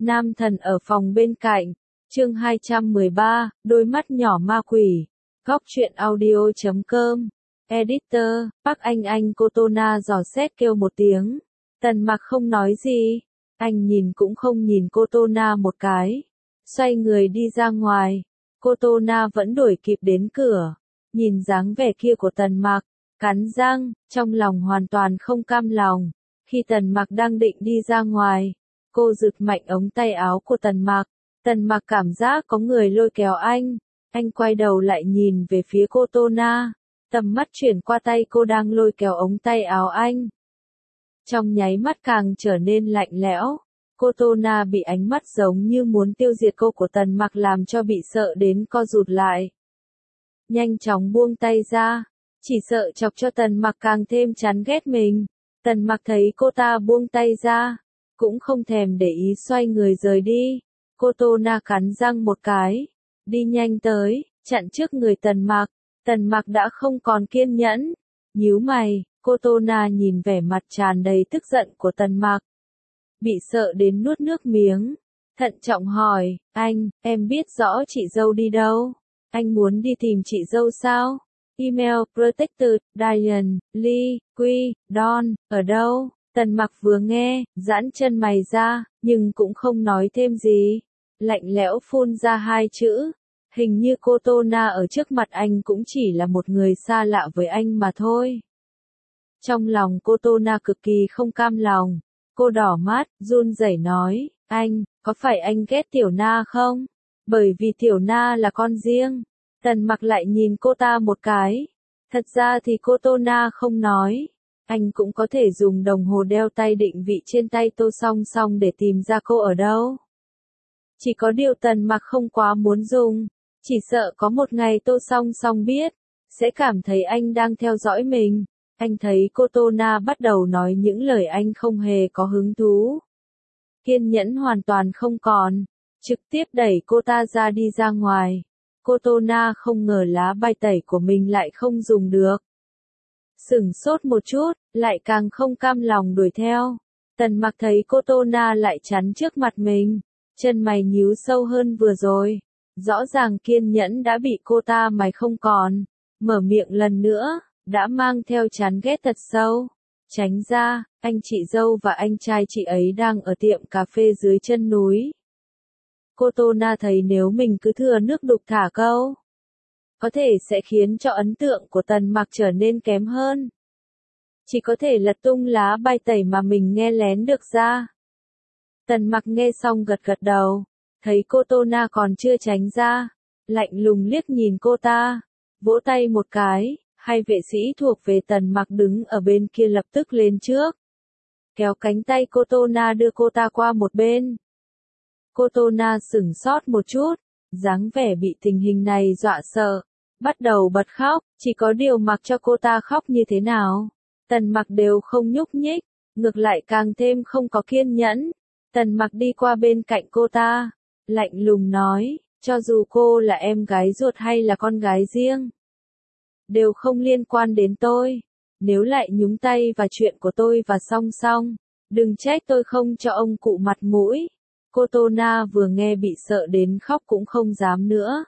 Nam thần ở phòng bên cạnh. Chương 213, đôi mắt nhỏ ma quỷ. Góc truyện audio.com. Editor, Park Anh Cotona dò xét kêu một tiếng. Tần Mặc không nói gì. Anh nhìn cũng không nhìn Cotona một cái. Xoay người đi ra ngoài. Cotona vẫn đuổi kịp đến cửa. Nhìn dáng vẻ kia của Tần Mặc, cắn răng, trong lòng hoàn toàn không cam lòng. Khi Tần Mặc đang định đi ra ngoài, cô giật mạnh ống tay áo của Tần Mặc. Tần Mặc cảm giác có người lôi kéo anh. Anh quay đầu lại nhìn về phía Cotona. Tầm mắt chuyển qua tay cô đang lôi kéo ống tay áo anh. Trong nháy mắt càng trở nên lạnh lẽo. Cotona bị ánh mắt giống như muốn tiêu diệt cô của Tần Mặc làm cho bị sợ đến co rụt lại. Nhanh chóng buông tay ra. Chỉ sợ chọc cho Tần Mặc càng thêm chán ghét mình. Tần Mặc thấy cô ta buông tay ra. Cũng không thèm để ý xoay người rời đi. Cotona cắn răng một cái. Đi nhanh tới, chặn trước người Tần Mặc. Tần Mặc đã không còn kiên nhẫn. Nhíu mày, Cotona nhìn vẻ mặt tràn đầy tức giận của Tần Mặc. Bị sợ đến nuốt nước miếng. Thận trọng hỏi, anh, em biết rõ chị dâu đi đâu? Anh muốn đi tìm chị dâu sao? Email, Protected, Diane, Lee, Quy, Don, ở đâu? Tần Mặc vừa nghe, giãn chân mày ra, nhưng cũng không nói thêm gì. Lạnh lẽo phun ra hai chữ. Hình như Cotona ở trước mặt anh cũng chỉ là một người xa lạ với anh mà thôi. Trong lòng Cotona cực kỳ không cam lòng. Cô đỏ mắt, run rẩy nói, anh, có phải anh ghét Tiểu Na không? Bởi vì Tiểu Na là con riêng. Tần Mặc lại nhìn cô ta một cái. Thật ra thì Cotona không nói. Anh cũng có thể dùng đồng hồ đeo tay định vị trên tay Tô Song Song để tìm ra cô ở đâu. Chỉ có điều Tần Mặc không quá muốn dùng. Chỉ sợ có một ngày Tô Song Song biết, sẽ cảm thấy anh đang theo dõi mình. Anh thấy Cotona bắt đầu nói những lời anh không hề có hứng thú. Kiên nhẫn hoàn toàn không còn. Trực tiếp đẩy cô ta ra đi ra ngoài. Cotona không ngờ lá bài tẩy của mình lại không dùng được. Sửng sốt một chút, lại càng không cam lòng đuổi theo. Tần Mặc thấy Cotona lại chắn trước mặt mình. Chân mày nhíu sâu hơn vừa rồi. Rõ ràng kiên nhẫn đã bị cô ta mày không còn. Mở miệng lần nữa, đã mang theo chán ghét thật sâu. Tránh ra, anh chị dâu và anh trai chị ấy đang ở tiệm cà phê dưới chân núi. Cotona thấy nếu mình cứ thừa nước đục thả câu, có thể sẽ khiến cho ấn tượng của Tần Mặc trở nên kém hơn. Chỉ có thể lật tung lá bài tẩy mà mình nghe lén được ra. Tần Mặc nghe xong gật gật đầu. Thấy Cotona còn chưa tránh ra. Lạnh lùng liếc nhìn cô ta. Vỗ tay một cái. Hai vệ sĩ thuộc về Tần Mặc đứng ở bên kia lập tức lên trước. Kéo cánh tay Cotona đưa cô ta qua một bên. Cotona sửng sốt một chút. Dáng vẻ bị tình hình này dọa sợ. Bắt đầu bật khóc. Chỉ có điều mặc cho cô ta khóc như thế nào. Tần Mặc đều không nhúc nhích. Ngược lại càng thêm không có kiên nhẫn. Tần Mặc đi qua bên cạnh cô ta. Lạnh lùng nói, cho dù cô là em gái ruột hay là con gái riêng, đều không liên quan đến tôi. Nếu lại nhúng tay vào chuyện của tôi và Song Song, đừng trách tôi không cho ông cụ mặt mũi. Cotona vừa nghe bị sợ đến khóc cũng không dám nữa.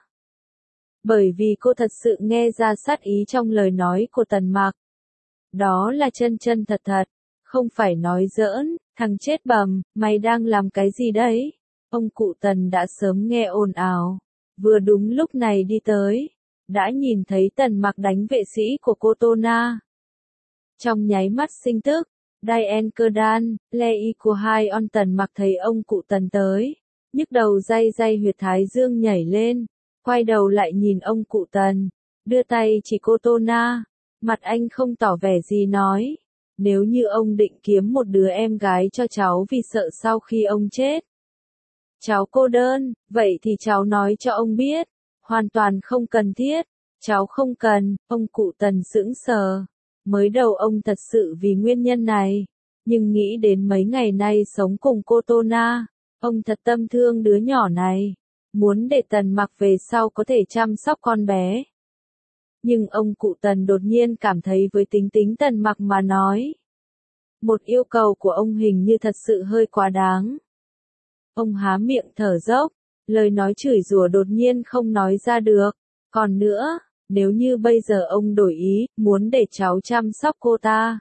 Bởi vì cô thật sự nghe ra sát ý trong lời nói của Tần Mặc. Đó là chân chân thật thật, không phải nói giỡn, thằng chết bầm, mày đang làm cái gì đấy? Ông cụ Tần đã sớm nghe ồn ào, vừa đúng lúc này đi tới, đã nhìn thấy Tần Mặc đánh vệ sĩ của Cotona. Trong nháy mắt sinh tức, Diane Kerdan, Lei của hai on Tần Mặc thấy ông cụ Tần tới, nhức đầu day day huyệt thái dương nhảy lên, quay đầu lại nhìn ông cụ Tần, đưa tay chỉ Cotona, mặt anh không tỏ vẻ gì nói, nếu như ông định kiếm một đứa em gái cho cháu vì sợ sau khi ông chết. Cháu cô đơn, vậy thì cháu nói cho ông biết, hoàn toàn không cần thiết, cháu không cần, ông cụ Tần sững sờ. Mới đầu ông thật sự vì nguyên nhân này, nhưng nghĩ đến mấy ngày nay sống cùng Cotona, ông thật tâm thương đứa nhỏ này, muốn để Tần Mặc về sau có thể chăm sóc con bé. Nhưng ông cụ Tần đột nhiên cảm thấy với tính tính Tần Mặc mà nói, một yêu cầu của ông hình như thật sự hơi quá đáng. Ông há miệng thở dốc, lời nói chửi rủa đột nhiên không nói ra được. Còn nữa, nếu như bây giờ ông đổi ý, muốn để cháu chăm sóc cô ta.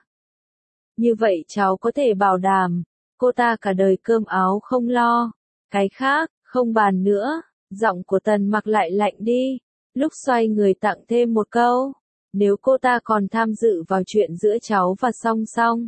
Như vậy cháu có thể bảo đảm, cô ta cả đời cơm áo không lo. Cái khác, không bàn nữa, giọng của Tần Mặc lại lạnh đi. Lúc xoay người tặng thêm một câu, nếu cô ta còn tham dự vào chuyện giữa cháu và Song Song,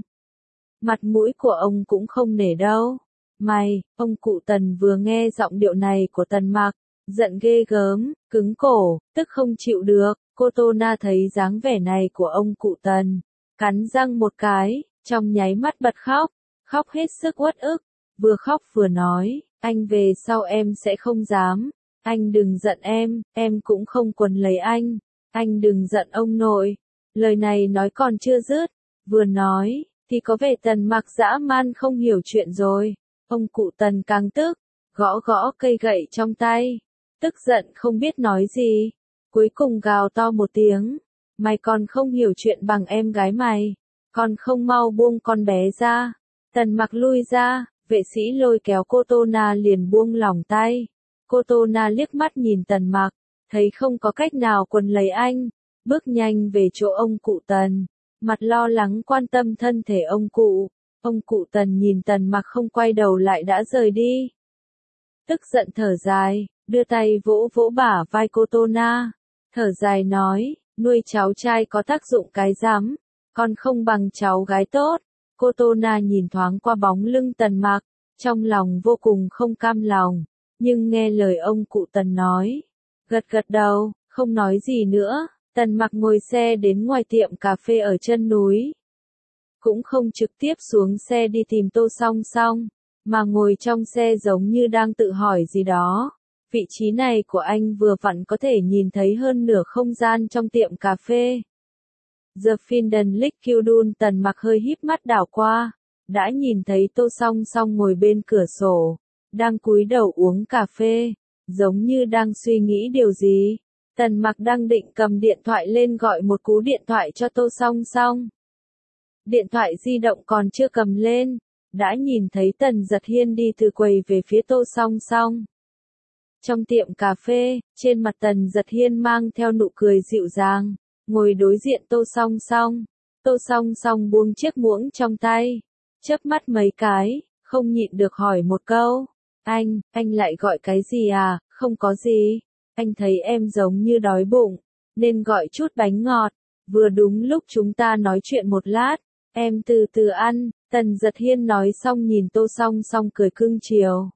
mặt mũi của ông cũng không nể đâu. Mày, ông cụ Tần vừa nghe giọng điệu này của Tần Mặc, giận ghê gớm, cứng cổ, tức không chịu được. Cô Tô Na thấy dáng vẻ này của ông cụ Tần, cắn răng một cái, trong nháy mắt bật khóc, khóc hết sức uất ức, vừa khóc vừa nói, anh về sau em sẽ không dám, anh đừng giận em cũng không quấn lấy anh đừng giận ông nội. Lời này nói còn chưa dứt, vừa nói, thì có vẻ Tần Mặc dã man không hiểu chuyện rồi. Ông cụ Tần càng tức, gõ gõ cây gậy trong tay, tức giận không biết nói gì, cuối cùng gào to một tiếng, mày còn không hiểu chuyện bằng em gái mày, còn không mau buông con bé ra. Tần Mặc lui ra, vệ sĩ lôi kéo cô Tô Na liền buông lỏng tay. Cô Tô Na liếc mắt nhìn Tần Mặc, thấy không có cách nào quấn lấy anh, bước nhanh về chỗ ông cụ Tần, mặt lo lắng quan tâm thân thể ông cụ. Ông cụ Tần nhìn Tần Mặc không quay đầu lại đã rời đi. Tức giận thở dài, đưa tay vỗ vỗ bả vai cô Tô Na, thở dài nói, nuôi cháu trai có tác dụng cái rắm, còn không bằng cháu gái tốt. Cô Tô Na nhìn thoáng qua bóng lưng Tần Mặc, trong lòng vô cùng không cam lòng, nhưng nghe lời ông cụ Tần nói, gật gật đầu, không nói gì nữa. Tần Mặc ngồi xe đến ngoài tiệm cà phê ở chân núi, cũng không trực tiếp xuống xe đi tìm Tô Song Song, mà ngồi trong xe giống như đang tự hỏi gì đó. Vị trí này của anh vừa vặn có thể nhìn thấy hơn nửa không gian trong tiệm cà phê. The Finden Liquidun. Tần Mặc hơi híp mắt đảo qua, đã nhìn thấy Tô Song Song ngồi bên cửa sổ, đang cúi đầu uống cà phê, giống như đang suy nghĩ điều gì. Tần Mặc đang định cầm điện thoại lên gọi một cú điện thoại cho Tô Song Song. Điện thoại di động còn chưa cầm lên, đã nhìn thấy Tần Giật Hiên đi từ quầy về phía Tô Song Song. Trong tiệm cà phê, trên mặt Tần Giật Hiên mang theo nụ cười dịu dàng, ngồi đối diện Tô Song Song. Tô Song Song buông chiếc muỗng trong tay, chớp mắt mấy cái, không nhịn được hỏi một câu, anh lại gọi cái gì à? Không có gì, anh thấy em giống như đói bụng, nên gọi chút bánh ngọt, vừa đúng lúc chúng ta nói chuyện một lát, em từ từ ăn. Tần Giật Hiên nói xong nhìn Tô Song Song cười cưng chiều.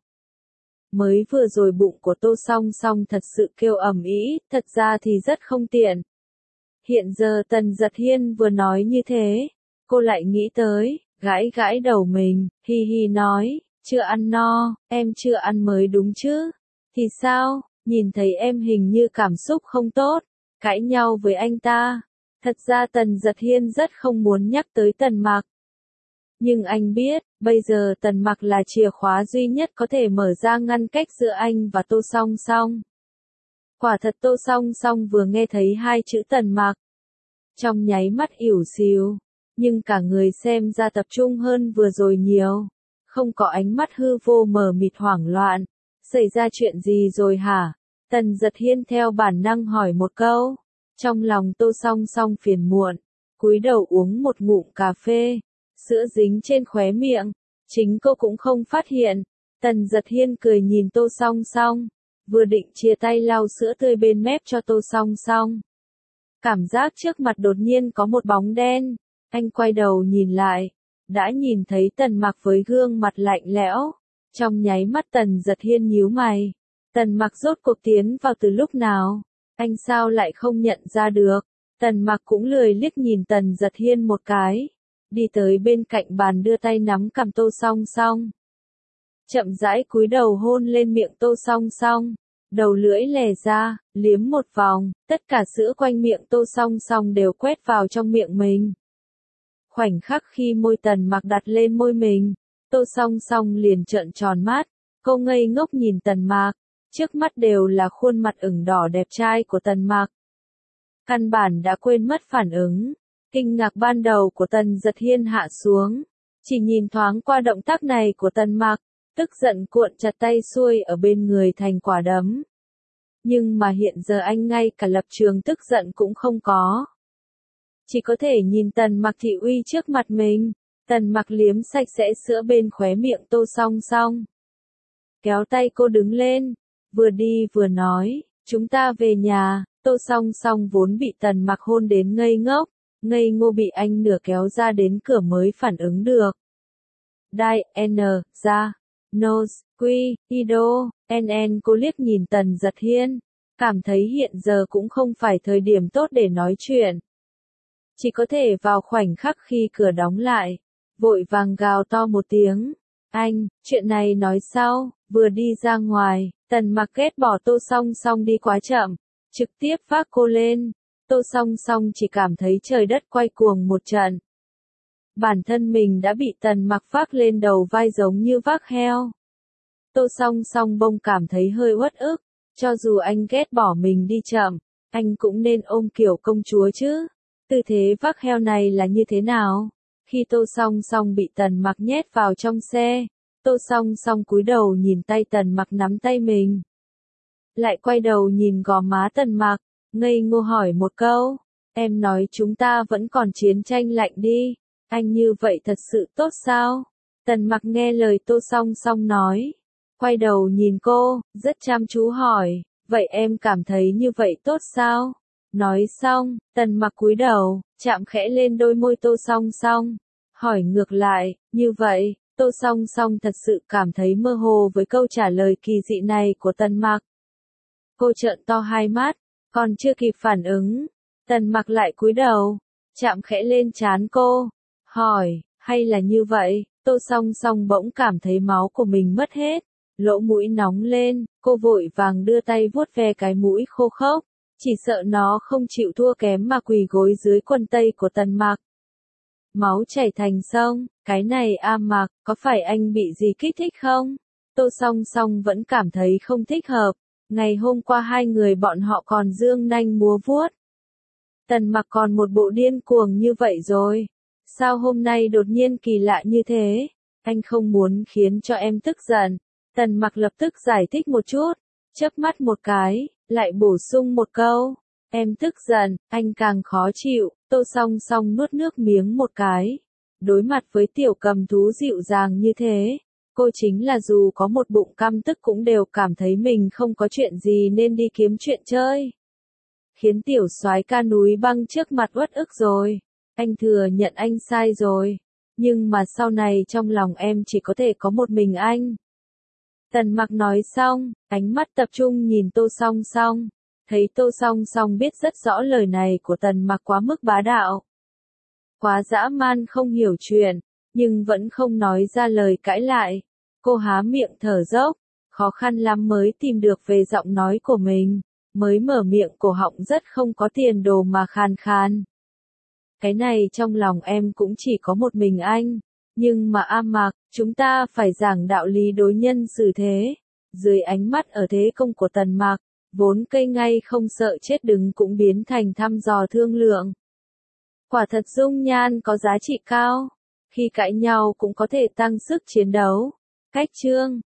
Mới vừa rồi bụng của Tô Song Song thật sự kêu ầm ĩ, thật ra thì rất không tiện. Hiện giờ Tần Giật Hiên vừa nói như thế, cô lại nghĩ tới, gãi gãi đầu mình, hi hi nói, chưa ăn no, em chưa ăn mới đúng chứ. Thì sao, nhìn thấy em hình như cảm xúc không tốt, cãi nhau với anh ta. Thật ra Tần Giật Hiên rất không muốn nhắc tới Tần Mặc. Nhưng anh biết, bây giờ Tần Mặc là chìa khóa duy nhất có thể mở ra ngăn cách giữa anh và Tô Song Song. Quả thật Tô Song Song vừa nghe thấy hai chữ Tần Mặc, trong nháy mắt ỉu xìu, nhưng cả người xem ra tập trung hơn vừa rồi nhiều, không có ánh mắt hư vô mờ mịt hoảng loạn. Xảy ra chuyện gì rồi hả? Tần Giật Hiên theo bản năng hỏi một câu. Trong lòng Tô Song Song phiền muộn, cúi đầu uống một ngụm cà phê, sữa dính trên khóe miệng, chính cô cũng không phát hiện. Tần Giật Hiên cười nhìn Tô Song Song, vừa định chia tay lau sữa tươi bên mép cho Tô Song Song. Cảm giác trước mặt đột nhiên có một bóng đen, anh quay đầu nhìn lại, đã nhìn thấy Tần Mặc với gương mặt lạnh lẽo. Trong nháy mắt Tần Giật Hiên nhíu mày, Tần Mặc rốt cuộc tiến vào từ lúc nào? Anh sao lại không nhận ra được? Tần Mặc cũng lười liếc nhìn Tần Giật Hiên một cái, đi tới bên cạnh bàn đưa tay nắm cằm Tô Song Song. Chậm rãi cúi đầu hôn lên miệng Tô Song Song, đầu lưỡi lè ra, liếm một vòng, tất cả sữa quanh miệng Tô Song Song đều quét vào trong miệng mình. Khoảnh khắc khi môi Tần Mặc đặt lên môi mình, Tô Song Song liền trợn tròn mắt, cô ngây ngốc nhìn Tần Mặc, trước mắt đều là khuôn mặt ửng đỏ đẹp trai của Tần Mặc. Căn bản đã quên mất phản ứng, kinh ngạc ban đầu của Tần Giật Hiên hạ xuống, chỉ nhìn thoáng qua động tác này của Tần Mặc, tức giận cuộn chặt tay xuôi ở bên người thành quả đấm. Nhưng mà hiện giờ anh ngay cả lập trường tức giận cũng không có. Chỉ có thể nhìn Tần Mặc thị uy trước mặt mình. Tần Mặc liếm sạch sẽ sữa bên khóe miệng Tô Song Song. Kéo tay cô đứng lên, vừa đi vừa nói, chúng ta về nhà. Tô Song Song vốn bị Tần Mặc hôn đến ngây ngốc, ngây ngô bị anh nửa kéo ra đến cửa mới phản ứng được. Đai, N, ra, nose, quy, ido, NN cô liếc nhìn Tần Giật Hiên, cảm thấy hiện giờ cũng không phải thời điểm tốt để nói chuyện. Chỉ có thể vào khoảnh khắc khi cửa đóng lại, vội vàng gào to một tiếng. Anh, chuyện này nói sau, vừa đi ra ngoài, Tần Mặc ghét bỏ Tô Song Song đi quá chậm, trực tiếp vác cô lên. Tô Song Song chỉ cảm thấy trời đất quay cuồng một trận. Bản thân mình đã bị Tần Mặc vác lên đầu vai giống như vác heo. Tô Song Song bông cảm thấy hơi uất ức, cho dù anh ghét bỏ mình đi chậm, anh cũng nên ôm kiểu công chúa chứ. Tư thế vác heo này là như thế nào? Khi Tô Song Song bị Tần Mặc nhét vào trong xe, Tô Song Song cúi đầu nhìn tay Tần Mặc nắm tay mình. Lại quay đầu nhìn gò má Tần Mặc, ngây ngô hỏi một câu, em nói chúng ta vẫn còn chiến tranh lạnh đi, anh như vậy thật sự tốt sao? Tần Mặc nghe lời Tô Song Song nói, quay đầu nhìn cô, rất chăm chú hỏi, vậy em cảm thấy như vậy tốt sao? Nói xong, Tần Mặc cúi đầu, chạm khẽ lên đôi môi Tô Song Song, hỏi ngược lại, như vậy, Tô Song Song thật sự cảm thấy mơ hồ với câu trả lời kỳ dị này của Tần Mặc. Cô trợn to hai mắt, còn chưa kịp phản ứng, Tần Mặc lại cúi đầu, chạm khẽ lên trán cô, hỏi, hay là như vậy? Tô Song Song bỗng cảm thấy máu của mình mất hết, lỗ mũi nóng lên, cô vội vàng đưa tay vuốt ve cái mũi khô khốc, chỉ sợ nó không chịu thua kém mà quỳ gối dưới quần tây của Tần Mặc. Máu chảy thành sông, cái này Mặc, có phải anh bị gì kích thích không? Tô Song Song vẫn cảm thấy không thích hợp, ngày hôm qua hai người bọn họ còn dương nanh múa vuốt. Tần Mặc còn một bộ điên cuồng như vậy rồi. Sao hôm nay đột nhiên kỳ lạ như thế? Anh không muốn khiến cho em tức giận. Tần Mặc lập tức giải thích một chút, chớp mắt một cái, lại bổ sung một câu. Em tức giận, anh càng khó chịu. Tô Song Song nuốt nước miếng một cái. Đối mặt với tiểu cầm thú dịu dàng như thế, cô chính là dù có một bụng căm tức cũng đều cảm thấy mình không có chuyện gì nên đi kiếm chuyện chơi. Khiến tiểu soái ca núi băng trước mặt uất ức rồi. Anh thừa nhận anh sai rồi. Nhưng mà sau này trong lòng em chỉ có thể có một mình anh. Tần Mặc nói xong, ánh mắt tập trung nhìn Tô Song Song. Thấy Tô Song Song biết rất rõ lời này của Tần Mặc quá mức bá đạo. Quá dã man không hiểu chuyện, nhưng vẫn không nói ra lời cãi lại. Cô há miệng thở dốc, khó khăn lắm mới tìm được về giọng nói của mình, mới mở miệng cổ họng rất không có tiền đồ mà khàn khàn. Cái này trong lòng em cũng chỉ có một mình anh, nhưng mà Mặc, chúng ta phải giảng đạo lý đối nhân xử thế. Dưới ánh mắt ở thế công của Tần Mặc, vốn cây ngay không sợ chết đứng cũng biến thành thăm dò thương lượng. Quả thật dung nhan có giá trị cao, khi cãi nhau cũng có thể tăng sức chiến đấu. Cách chương